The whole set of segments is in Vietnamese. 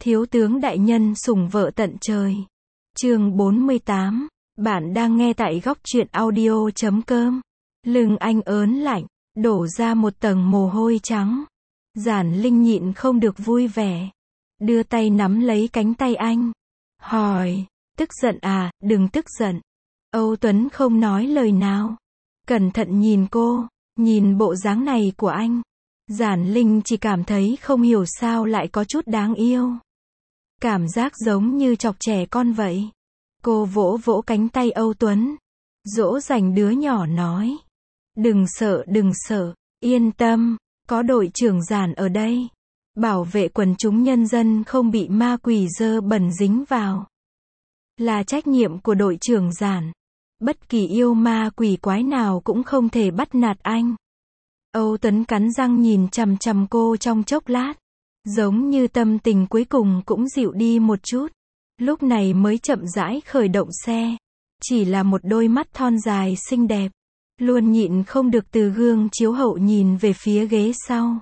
Thiếu tướng đại nhân sủng vợ tận trời. Chương 48. Bạn đang nghe tại góc truyện audio.com. Lưng anh ớn lạnh, đổ ra một tầng mồ hôi trắng. Giản Linh nhịn không được vui vẻ, đưa tay nắm lấy cánh tay anh, hỏi, tức giận à? Đừng tức giận. Âu Tuấn không nói lời nào, cẩn thận nhìn cô, nhìn bộ dáng này của anh. Giản Linh chỉ cảm thấy không hiểu sao lại có chút đáng yêu. Cảm giác giống như chọc trẻ con vậy. Cô vỗ vỗ cánh tay Âu Tuấn, dỗ dành đứa nhỏ nói, đừng sợ, yên tâm, có đội trưởng Giản ở đây, bảo vệ quần chúng nhân dân không bị ma quỷ dơ bẩn dính vào. Là trách nhiệm của đội trưởng Giản. Bất kỳ yêu ma quỷ quái nào cũng không thể bắt nạt anh. Âu Tuấn cắn răng nhìn chằm chằm cô trong chốc lát, giống như tâm tình cuối cùng cũng dịu đi một chút. Lúc này mới chậm rãi khởi động xe. Chỉ là một đôi mắt thon dài xinh đẹp, luôn nhịn không được từ gương chiếu hậu nhìn về phía ghế sau.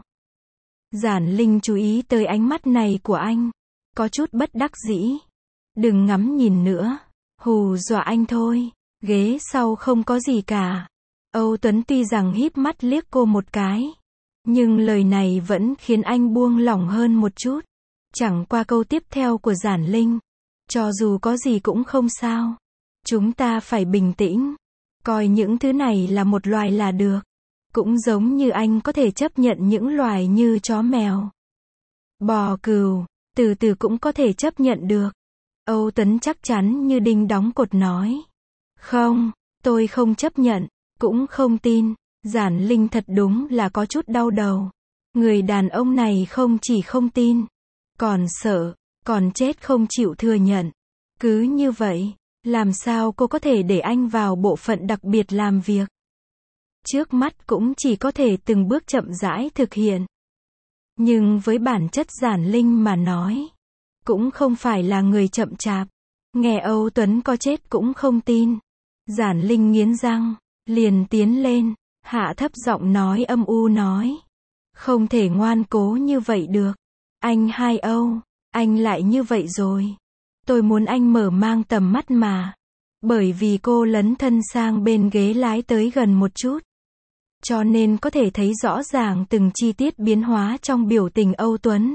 Giản Linh chú ý tới ánh mắt này của anh, có chút bất đắc dĩ. Đừng ngắm nhìn nữa, hù dọa anh thôi, ghế sau không có gì cả. Âu Tuấn tuy rằng híp mắt liếc cô một cái, nhưng lời này vẫn khiến anh buông lỏng hơn một chút. Chẳng qua câu tiếp theo của Giản Linh, cho dù có gì cũng không sao. Chúng ta phải bình tĩnh, coi những thứ này là một loài là được. Cũng giống như anh có thể chấp nhận những loài như chó mèo, bò cừu, từ từ cũng có thể chấp nhận được. Âu Tuấn chắc chắn như đinh đóng cột nói. Không, tôi không chấp nhận, cũng không tin. Giản Linh thật đúng là có chút đau đầu. Người đàn ông này không chỉ không tin, còn sợ, còn chết không chịu thừa nhận. Cứ như vậy, làm sao cô có thể để anh vào bộ phận đặc biệt làm việc? Trước mắt cũng chỉ có thể từng bước chậm rãi thực hiện. Nhưng với bản chất Giản Linh mà nói, cũng không phải là người chậm chạp. Nghe Âu Tuấn có chết cũng không tin. Giản Linh nghiến răng, liền tiến lên, hạ thấp giọng nói âm u nói. Không thể ngoan cố như vậy được. Anh hai Âu, anh lại như vậy rồi. Tôi muốn anh mở mang tầm mắt mà. Bởi vì cô lấn thân sang bên ghế lái tới gần một chút, cho nên có thể thấy rõ ràng từng chi tiết biến hóa trong biểu tình Âu Tuấn.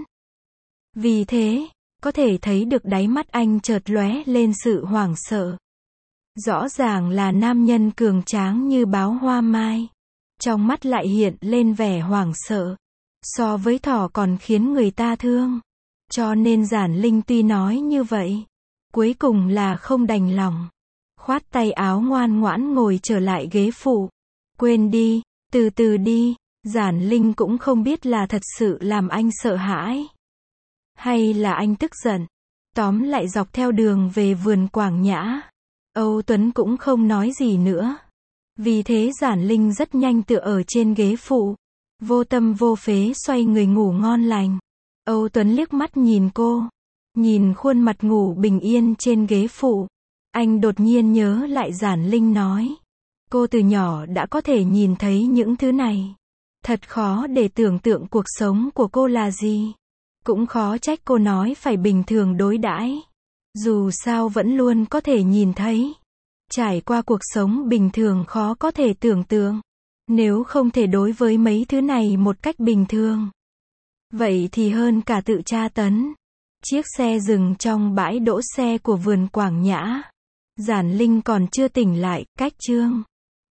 Vì thế, có thể thấy được đáy mắt anh chợt lóe lên sự hoảng sợ. Rõ ràng là nam nhân cường tráng như báo hoa mai, trong mắt lại hiện lên vẻ hoảng sợ. So với thỏ còn khiến người ta thương. Cho nên Giản Linh tuy nói như vậy, cuối cùng là không đành lòng. Khoát tay áo ngoan ngoãn ngồi trở lại ghế phụ. Quên đi, từ từ đi. Giản Linh cũng không biết là thật sự làm anh sợ hãi, hay là anh tức giận. Tóm lại dọc theo đường về vườn Quảng Nhã, Âu Tuấn cũng không nói gì nữa. Vì thế Giản Linh rất nhanh tựa ở trên ghế phụ, vô tâm vô phế xoay người ngủ ngon lành. Âu Tuấn liếc mắt nhìn cô, nhìn khuôn mặt ngủ bình yên trên ghế phụ. Anh đột nhiên nhớ lại Giản Linh nói, cô từ nhỏ đã có thể nhìn thấy những thứ này. Thật khó để tưởng tượng cuộc sống của cô là gì. Cũng khó trách cô nói phải bình thường đối đãi. Dù sao vẫn luôn có thể nhìn thấy. Trải qua cuộc sống bình thường khó có thể tưởng tượng. Nếu không thể đối với mấy thứ này một cách bình thường, vậy thì hơn cả tự tra tấn. Chiếc xe dừng trong bãi đỗ xe của vườn Quảng Nhã. Giản Linh còn chưa tỉnh lại, cách chương